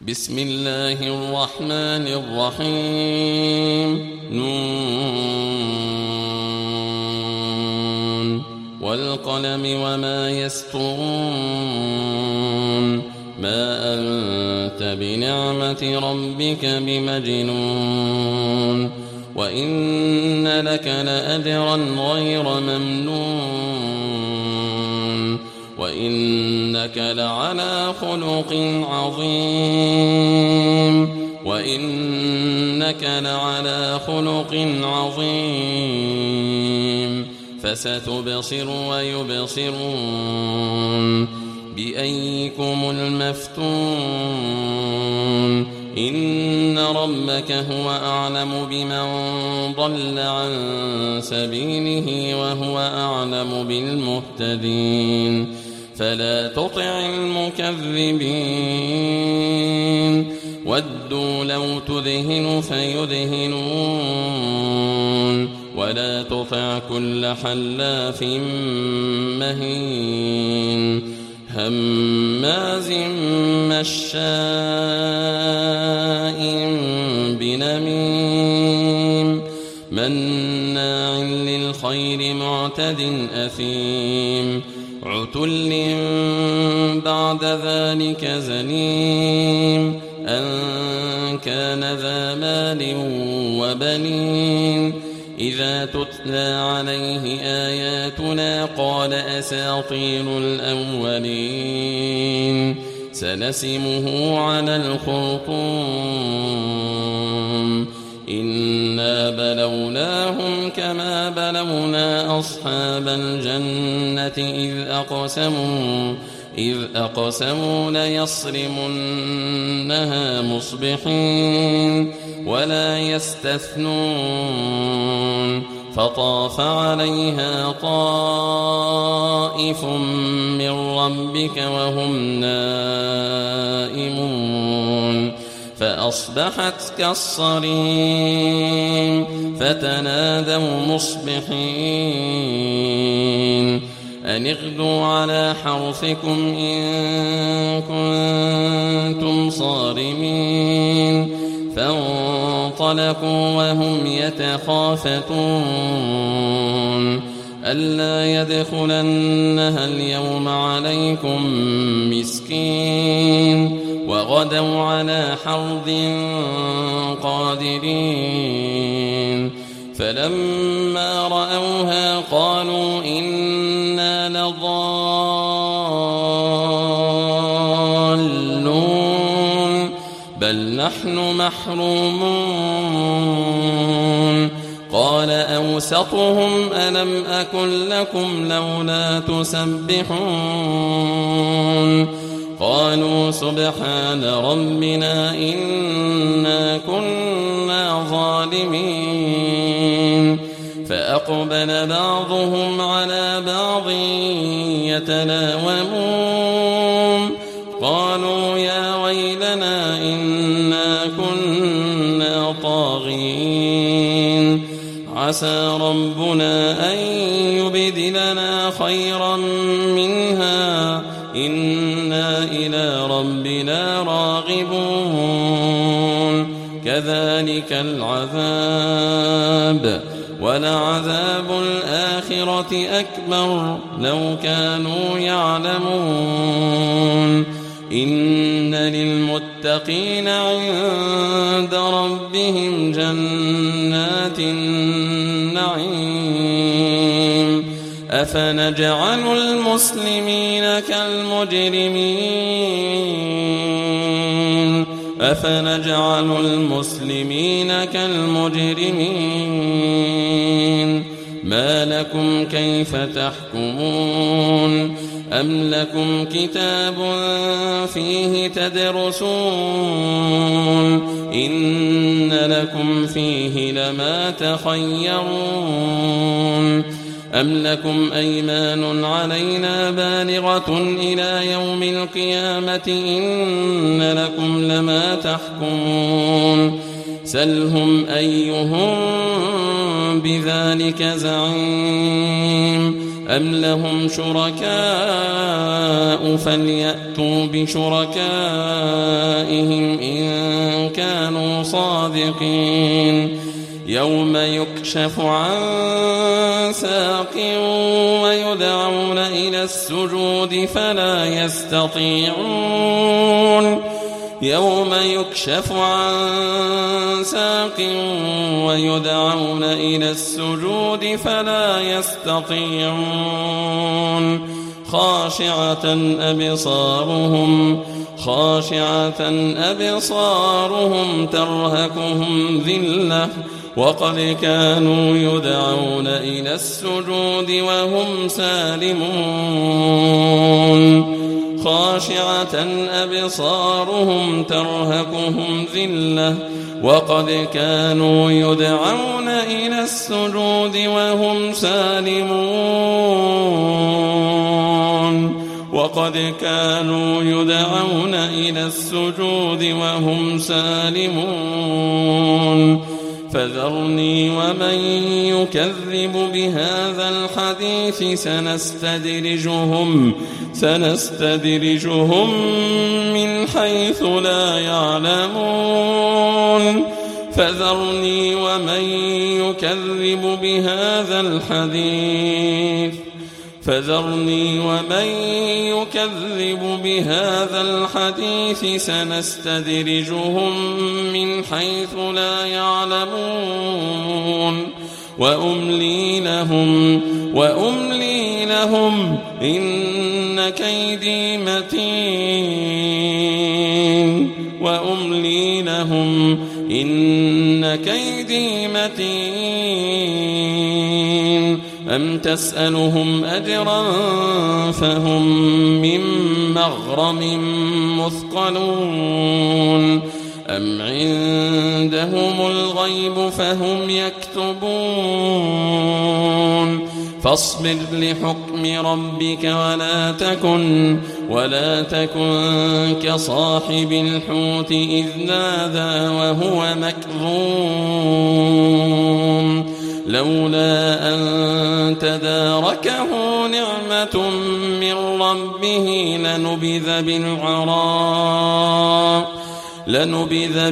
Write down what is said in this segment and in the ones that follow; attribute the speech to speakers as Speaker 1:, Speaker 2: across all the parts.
Speaker 1: بسم الله الرحمن الرحيم نون والقلم وما يسطرون ما أنت بنعمة ربك بمجنون وإن لك لأجرا غير ممنون وإنك لعلى خلق عظيم فستبصر ويبصرون بأيكم المفتون إن ربك هو أعلم بمن ضل عن سبيله وهو أعلم بالمهتدين فلا تطع المكذبين ودوا لو تدهن فيدهنون ولا تطع كل حلاف مهين هماز مشاء بنميم مناع للخير معتد أثيم عتل بعد ذلك زنيم أن كان ذا مال وبنين إذا تتلى عليه آياتنا قال أساطير الأولين سنسمه على الخرطوم إنا بلوناهم كما بلونا أصحاب الجنة إذ أقسموا ليصرمنها مصبحين ولا يستثنون فطاف عليها طائف من ربك وهم نائمون فأصبحت كالصريم فتنادوا مصبحين أن اغدوا على حرثكم إن كنتم صارمين فانطلقوا وهم يتخافتون ألا يدخلنها اليوم عليكم مسكين وغدوا على حرد قادرين فلما رأوها قالوا إنا لضالون بل نحن محرومون قال أوسطهم ألم أكن لكم لولا تسبحون قالوا سبحان ربنا إنا كنا ظالمين فأقبل بعضهم على بعض يتلاومون قالوا يا ويلنا إنا كنا طاغين عسى ربنا أن يبدلنا خيرا منها إنا إلى ربنا راغبون كذلك العذاب ولعذاب الآخرة أكبر لو كانوا يعلمون إن للمتقين عند ربهم جنات النعيم أفنجعل المسلمين كالمجرمين ما لكم كيف تحكمون أم لكم كتاب فيه تدرسون إن لكم فيه لما تخيرون أم لكم أيمان علينا بالغة إلى يوم القيامة إن لكم لما تحكمون سلهم أيهم بذلك زعيم أم لهم شركاء فليأتوا بشركائهم كانوا صادقين يوم يكشف عن ساق ويدعون إلى السجود فلا يستطيعون يوم يكشف عن ساق ويدعون إلى السجود فلا يستطيعون خاشعة أبصارهم ترهقهم ذلة وقد كانوا يدعون إلى السجود وهم سالمون خاشعة أبصارهم ترهقهم ذلة وقد كانوا يدعون إلى السجود وهم سالمون وقد كانوا يدعون إلى السجود وهم سالمون فذرني ومن يكذب بهذا الحديث سنستدرجهم من حيث لا يعلمون فذرني ومن يكذب بهذا الحديث سنستدرجهم من حيث لا يعلمون وأملي لهم إن كيدي متين أم تسألهم أجرا فهم من مغرم مثقلون أم عندهم الغيب فهم يكتبون فاصبر لحكم ربك ولا تكن كصاحب الحوت إذ نادى وهو مكظوم لولا أن تداركه نعمة من ربه لنبذ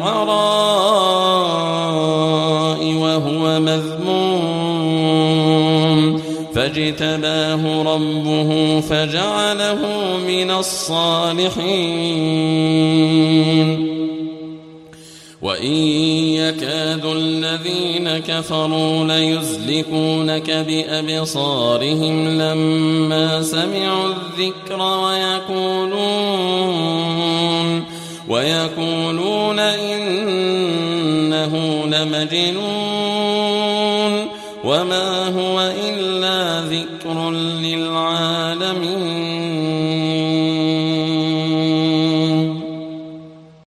Speaker 1: بالعراء وهو مذموم فاجتباه ربه فجعله من الصالحين وإن يكاد الذين كفروا ليزلقونك بأبصارهم لما سمعوا الذكر ويقولون إنه لمجنون وما هو إلا ذكر للعالمين